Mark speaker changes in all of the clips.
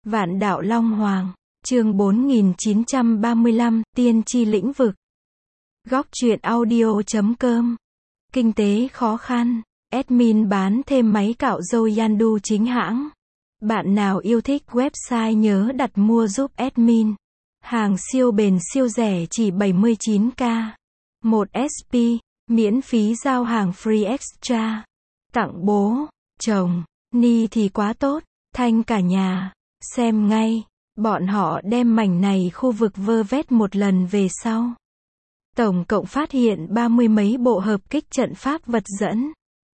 Speaker 1: Vạn đạo Long Hoàng, chương 4935, tiên tri lĩnh vực. Góc truyện audio.com. Kinh tế khó khăn, admin bán thêm máy cạo râu Yandu chính hãng. Bạn nào yêu thích website nhớ đặt mua giúp admin. Hàng siêu bền siêu rẻ chỉ 79k. 1 SP, miễn phí giao hàng free extra. Tặng bố, chồng, Ni thì quá tốt, thanh cả nhà. Xem ngay, bọn họ đem mảnh này khu vực vơ vét một lần về sau. Tổng cộng phát hiện 30 mấy bộ hợp kích trận pháp vật dẫn.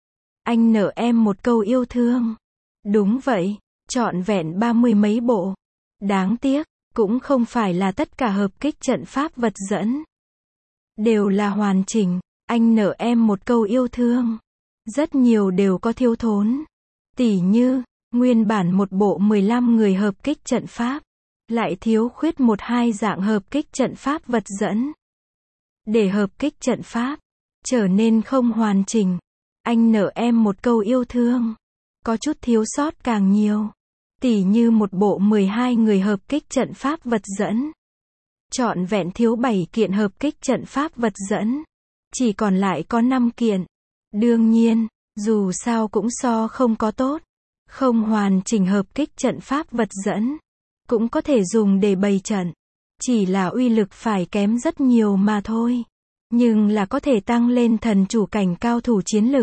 Speaker 1: Anh nợ em một câu yêu thương. Đúng vậy, trọn vẹn 30 mấy bộ. Đáng tiếc, cũng không phải là tất cả hợp kích trận pháp vật dẫn đều là hoàn chỉnh. Anh nợ em một câu yêu thương. Rất nhiều đều có thiếu thốn. Tỉ như, nguyên bản một bộ 15 người hợp kích trận pháp, lại thiếu khuyết một hai dạng hợp kích trận pháp vật dẫn. Để hợp kích trận pháp trở nên không hoàn chỉnh, anh nợ em một câu yêu thương. Có chút thiếu sót càng nhiều. Tỉ như một bộ 12 người hợp kích trận pháp vật dẫn, trọn vẹn thiếu 7 kiện hợp kích trận pháp vật dẫn, chỉ còn lại có 5 kiện. Đương nhiên, dù sao cũng so không có tốt. Không hoàn chỉnh hợp kích trận pháp vật dẫn cũng có thể dùng để bày trận, chỉ là uy lực phải kém rất nhiều mà thôi. Nhưng là có thể tăng lên thần chủ cảnh cao thủ chiến lực.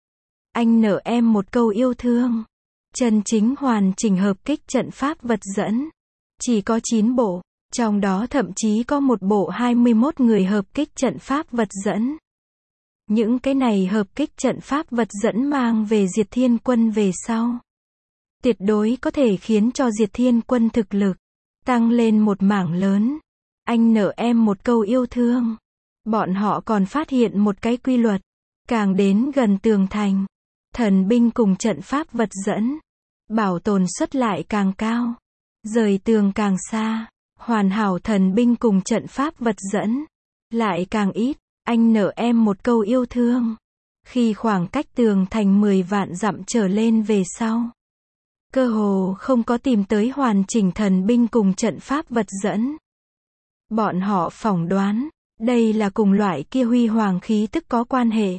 Speaker 1: Anh nợ em một câu yêu thương. Chân chính hoàn chỉnh hợp kích trận pháp vật dẫn chỉ có 9 bộ, trong đó thậm chí có một bộ 21 người hợp kích trận pháp vật dẫn. Những cái này hợp kích trận pháp vật dẫn mang về Diệt Thiên Quân về sau, tuyệt đối có thể khiến cho Diệt Thiên Quân thực lực tăng lên một mảng lớn. Anh nợ em một câu yêu thương. Bọn họ còn phát hiện một cái quy luật. Càng đến gần tường thành, thần binh cùng trận pháp vật dẫn bảo tồn suất lại càng cao. Rời tường càng xa, hoàn hảo thần binh cùng trận pháp vật dẫn lại càng ít. Anh nợ em một câu yêu thương. Khi khoảng cách tường thành 10 vạn dặm trở lên về sau, cơ hồ không có tìm tới hoàn chỉnh thần binh cùng trận pháp vật dẫn. Bọn họ phỏng đoán, đây là cùng loại kia huy hoàng khí tức có quan hệ.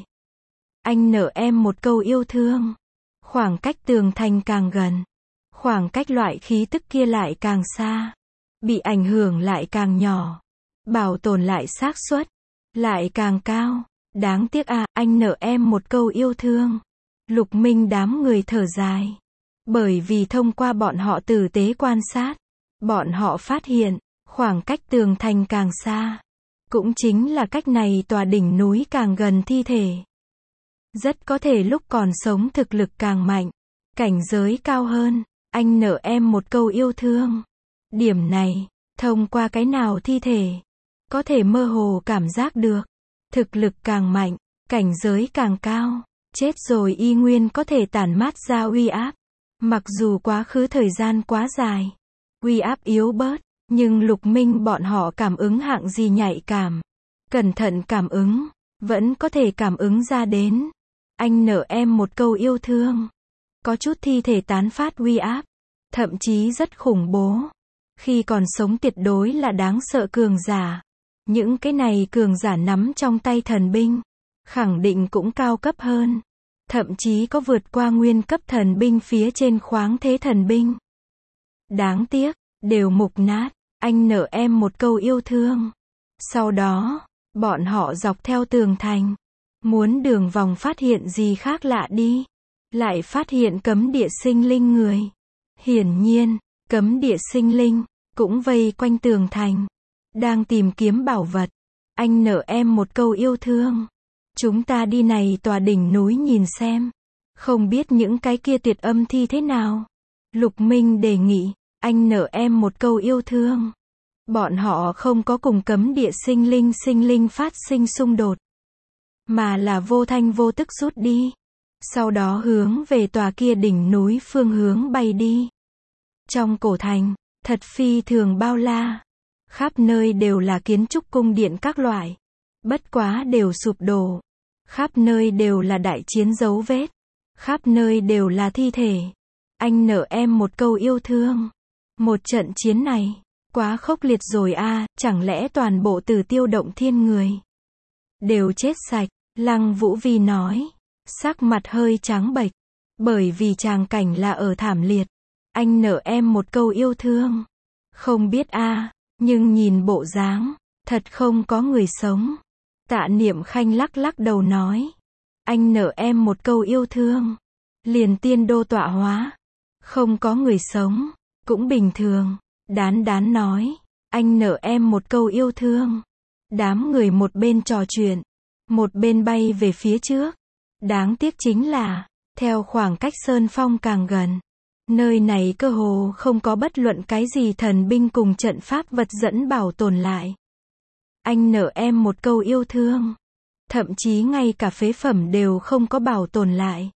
Speaker 1: Anh nợ em một câu yêu thương. Khoảng cách tường thành càng gần, khoảng cách loại khí tức kia lại càng xa. Bị ảnh hưởng lại càng nhỏ. Bảo tồn lại xác suất lại càng cao. Đáng tiếc à, anh nợ em một câu yêu thương. Lục Minh đám người thở dài. Bởi vì thông qua bọn họ tử tế quan sát, bọn họ phát hiện, khoảng cách tường thành càng xa, cũng chính là cách này tòa đỉnh núi càng gần thi thể. Rất có thể lúc còn sống thực lực càng mạnh, cảnh giới cao hơn. Anh nợ em một câu yêu thương. Điểm này, thông qua cái nào thi thể, có thể mơ hồ cảm giác được. Thực lực càng mạnh, cảnh giới càng cao, chết rồi y nguyên có thể tản mát ra uy áp. Mặc dù quá khứ thời gian quá dài, uy áp yếu bớt, nhưng Lục Minh bọn họ cảm ứng hạng gì nhạy cảm, cẩn thận cảm ứng, vẫn có thể cảm ứng ra đến. Anh nợ em một câu yêu thương. Có chút thi thể tán phát uy áp, thậm chí rất khủng bố. Khi còn sống tuyệt đối là đáng sợ cường giả. Những cái này cường giả nắm trong tay thần binh, khẳng định cũng cao cấp hơn. Thậm chí có vượt qua nguyên cấp thần binh phía trên khoáng thế thần binh. Đáng tiếc, đều mục nát. Anh nợ em một câu yêu thương. Sau đó, bọn họ dọc theo tường thành, muốn đường vòng phát hiện gì khác lạ đi. Lại phát hiện cấm địa sinh linh người. Hiển nhiên, cấm địa sinh linh cũng vây quanh tường thành, đang tìm kiếm bảo vật. Anh nợ em một câu yêu thương. Chúng ta đi này tòa đỉnh núi nhìn xem. Không biết những cái kia tuyệt âm thi thế nào. Lục Minh đề nghị. Anh nợ em một câu yêu thương. Bọn họ không có cùng cấm địa sinh linh phát sinh xung đột, mà là vô thanh vô tức rút đi. Sau đó hướng về tòa kia đỉnh núi phương hướng bay đi. Trong cổ thành, thật phi thường bao la. Khắp nơi đều là kiến trúc cung điện các loại. Bất quá đều sụp đổ. Khắp nơi đều là đại chiến dấu vết. Khắp nơi đều là thi thể. Anh nợ em một câu yêu thương. Một trận chiến này, quá khốc liệt rồi a, chẳng lẽ toàn bộ Tử Tiêu Động Thiên người đều chết sạch? Lăng Vũ Vi nói, sắc mặt hơi trắng bệch, bởi vì tràng cảnh là ở thảm liệt. Anh nợ em một câu yêu thương. Không biết a, nhưng nhìn bộ dáng, thật không có người sống. Tạ Niệm Khanh lắc lắc đầu nói, anh nợ em một câu yêu thương, liền tiên đô tọa hóa, không có người sống, cũng bình thường. Đán Đán nói, anh nợ em một câu yêu thương. Đám người một bên trò chuyện, một bên bay về phía trước. Đáng tiếc chính là, theo khoảng cách Sơn Phong càng gần, nơi này cơ hồ không có bất luận cái gì thần binh cùng trận pháp vật dẫn bảo tồn lại. Anh nợ em một câu yêu thương. Thậm chí ngay cả phế phẩm đều không có bảo tồn lại,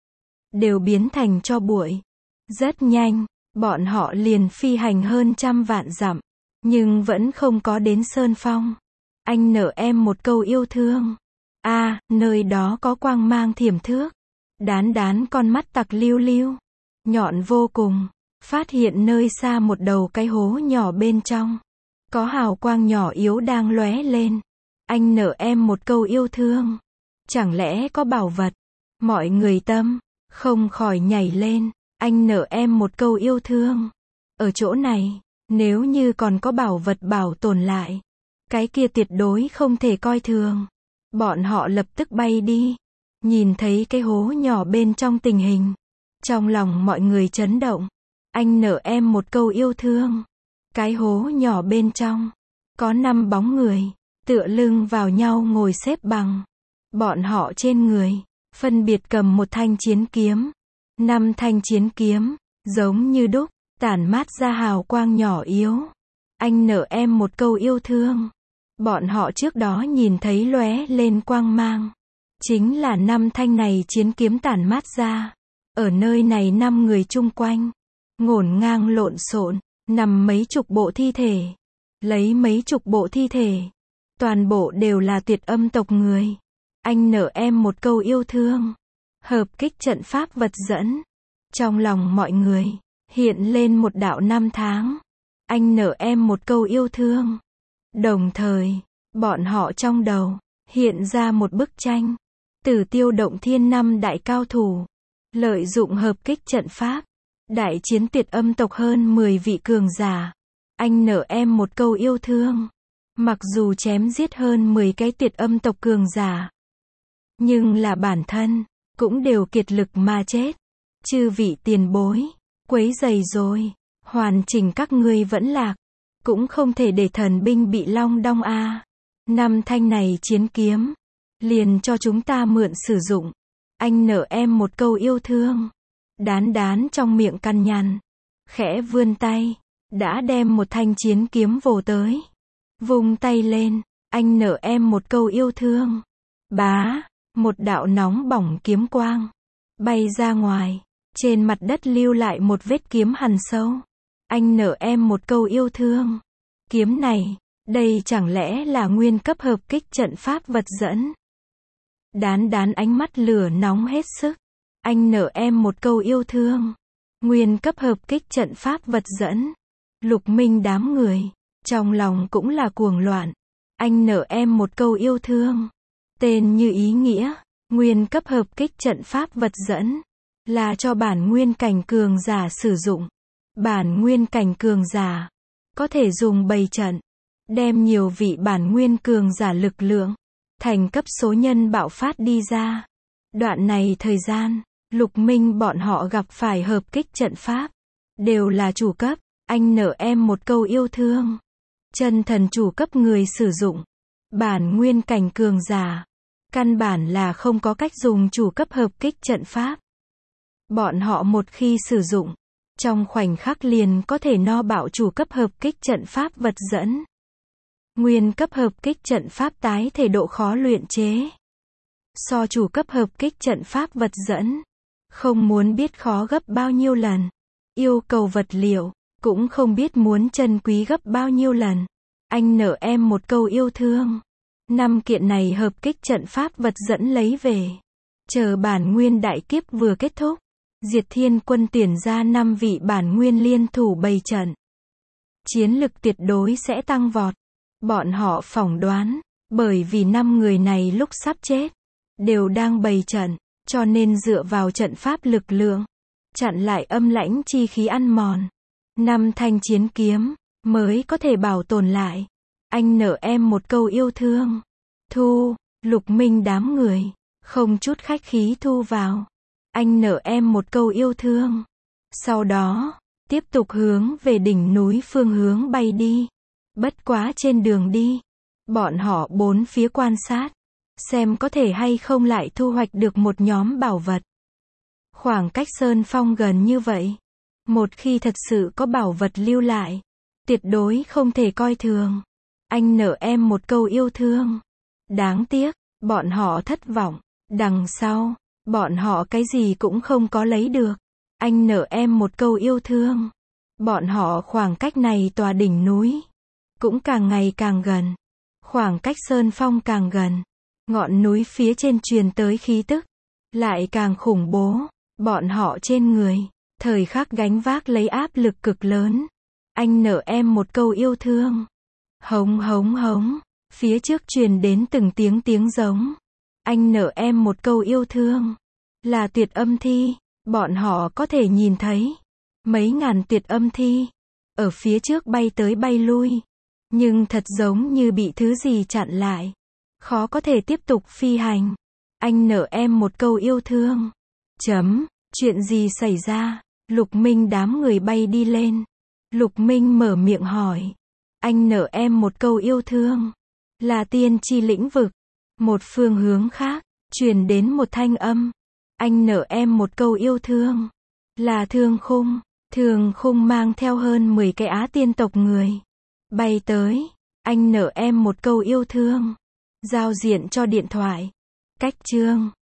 Speaker 1: đều biến thành tro bụi. Rất nhanh, bọn họ liền phi hành hơn 100 vạn dặm, nhưng vẫn không có đến Sơn Phong. Anh nợ em một câu yêu thương. A, nơi đó có quang mang thiểm thước. Đán Đán con mắt tặc liu liu, nhọn vô cùng, phát hiện nơi xa một đầu cái hố nhỏ bên trong, có hào quang nhỏ yếu đang lóe lên. Anh nợ em một câu yêu thương. Chẳng lẽ có bảo vật? Mọi người tâm không khỏi nhảy lên. Anh nợ em một câu yêu thương. Ở chỗ này, nếu như còn có bảo vật bảo tồn lại, cái kia tuyệt đối không thể coi thường. Bọn họ lập tức bay đi, nhìn thấy cái hố nhỏ bên trong tình hình, trong lòng mọi người chấn động. Anh nợ em một câu yêu thương. Cái hố nhỏ bên trong có 5 bóng người, tựa lưng vào nhau ngồi xếp bằng. Bọn họ trên người phân biệt cầm một thanh chiến kiếm. 5 thanh chiến kiếm, giống như đúc, tản mát ra hào quang nhỏ yếu. Anh nợ em một câu yêu thương. Bọn họ trước đó nhìn thấy lóe lên quang mang, chính là 5 thanh này chiến kiếm tản mát ra. Ở nơi này 5 người chung quanh, ngổn ngang lộn xộn, nằm mấy chục bộ thi thể. Lấy mấy chục bộ thi thể, toàn bộ đều là Tuyệt Âm tộc người. Anh nợ em một câu yêu thương. Hợp kích trận pháp vật dẫn. Trong lòng mọi người hiện lên một đạo năm tháng. Anh nợ em một câu yêu thương. Đồng thời, bọn họ trong đầu hiện ra một bức tranh. Tử Tiêu Động Thiên 5 đại cao thủ, lợi dụng hợp kích trận pháp, đại chiến Tuyệt Âm tộc hơn 10 vị cường giả. Anh nợ em một câu yêu thương. Mặc dù chém giết hơn 10 cái Tuyệt Âm tộc cường giả, nhưng là bản thân cũng đều kiệt lực mà chết. Chư vị tiền bối, quấy rầy rồi, hoàn chỉnh các ngươi vẫn lạc, cũng không thể để thần binh bị long đong a. 5 thanh này chiến kiếm, liền cho chúng ta mượn sử dụng. Anh nợ em một câu yêu thương. Đán Đán trong miệng căn nhằn, khẽ vươn tay, đã đem một thanh chiến kiếm vồ tới. Vung tay lên, anh nợ em một câu yêu thương. Bá, một đạo nóng bỏng kiếm quang bay ra ngoài, trên mặt đất lưu lại một vết kiếm hằn sâu. Anh nợ em một câu yêu thương. Kiếm này, đây chẳng lẽ là nguyên cấp hợp kích trận pháp vật dẫn? Đán Đán ánh mắt lửa nóng hết sức. Anh nợ em một câu yêu thương. Nguyên cấp hợp kích trận pháp vật dẫn. Lục Minh đám người, trong lòng cũng là cuồng loạn. Anh nợ em một câu yêu thương. Tên như ý nghĩa, nguyên cấp hợp kích trận pháp vật dẫn, là cho bản nguyên cảnh cường giả sử dụng. Bản nguyên cảnh cường giả, có thể dùng bày trận, đem nhiều vị bản nguyên cường giả lực lượng, thành cấp số nhân bạo phát đi ra. Đoạn này thời gian, Lục Minh bọn họ gặp phải hợp kích trận pháp, đều là chủ cấp. Anh nợ em một câu yêu thương. Chân thần chủ cấp người sử dụng, bản nguyên cảnh cường giả, căn bản là không có cách dùng chủ cấp hợp kích trận pháp. Bọn họ một khi sử dụng, trong khoảnh khắc liền có thể no bạo chủ cấp hợp kích trận pháp vật dẫn. Nguyên cấp hợp kích trận pháp tái thể độ khó luyện chế, so chủ cấp hợp kích trận pháp vật dẫn, không muốn biết khó gấp bao nhiêu lần. Yêu cầu vật liệu, cũng không biết muốn trân quý gấp bao nhiêu lần. Anh nợ em một câu yêu thương. 5 kiện này hợp kích trận pháp vật dẫn lấy về. Chờ bản nguyên đại kiếp vừa kết thúc, Diệt Thiên Quân tuyển ra 5 vị bản nguyên liên thủ bày trận. Chiến lực tuyệt đối sẽ tăng vọt. Bọn họ phỏng đoán, bởi vì 5 người này lúc sắp chết, đều đang bày trận, cho nên dựa vào trận pháp lực lượng, chặn lại âm lãnh chi khí ăn mòn. 5 thanh chiến kiếm, mới có thể bảo tồn lại. Anh nợ em một câu yêu thương. Thu, Lục Minh đám người, không chút khách khí thu vào. Anh nợ em một câu yêu thương. Sau đó, tiếp tục hướng về đỉnh núi phương hướng bay đi. Bất quá trên đường đi, bọn họ bốn phía quan sát, xem có thể hay không lại thu hoạch được một nhóm bảo vật. Khoảng cách Sơn Phong gần như vậy, một khi thật sự có bảo vật lưu lại, tuyệt đối không thể coi thường. Anh nợ em một câu yêu thương. Đáng tiếc, bọn họ thất vọng. Đằng sau, bọn họ cái gì cũng không có lấy được. Anh nợ em một câu yêu thương. Bọn họ khoảng cách này tòa đỉnh núi, cũng càng ngày càng gần. Khoảng cách Sơn Phong càng gần, ngọn núi phía trên truyền tới khí tức, lại càng khủng bố. Bọn họ trên người, thời khắc gánh vác lấy áp lực cực lớn. Anh nợ em một câu yêu thương. Hống hống hống, phía trước truyền đến từng tiếng giống. Anh nợ em một câu yêu thương. Là tuyệt âm thi, bọn họ có thể nhìn thấy mấy ngàn tuyệt âm thi ở phía trước bay tới bay lui, nhưng thật giống như bị thứ gì chặn lại, khó có thể tiếp tục phi hành. Anh nợ em một câu yêu thương. Chuyện gì xảy ra? Lục Minh đám người bay đi lên. Lục Minh mở miệng hỏi. Anh nợ em một câu yêu thương. Là tiên tri lĩnh vực. Một phương hướng khác, truyền đến một thanh âm. Anh nợ em một câu yêu thương. Là Thương Khung. Thương Khung mang theo hơn 10 cái Á tiên tộc người bay tới. Anh nợ em một câu yêu thương. Giao diện cho điện thoại. Cách chương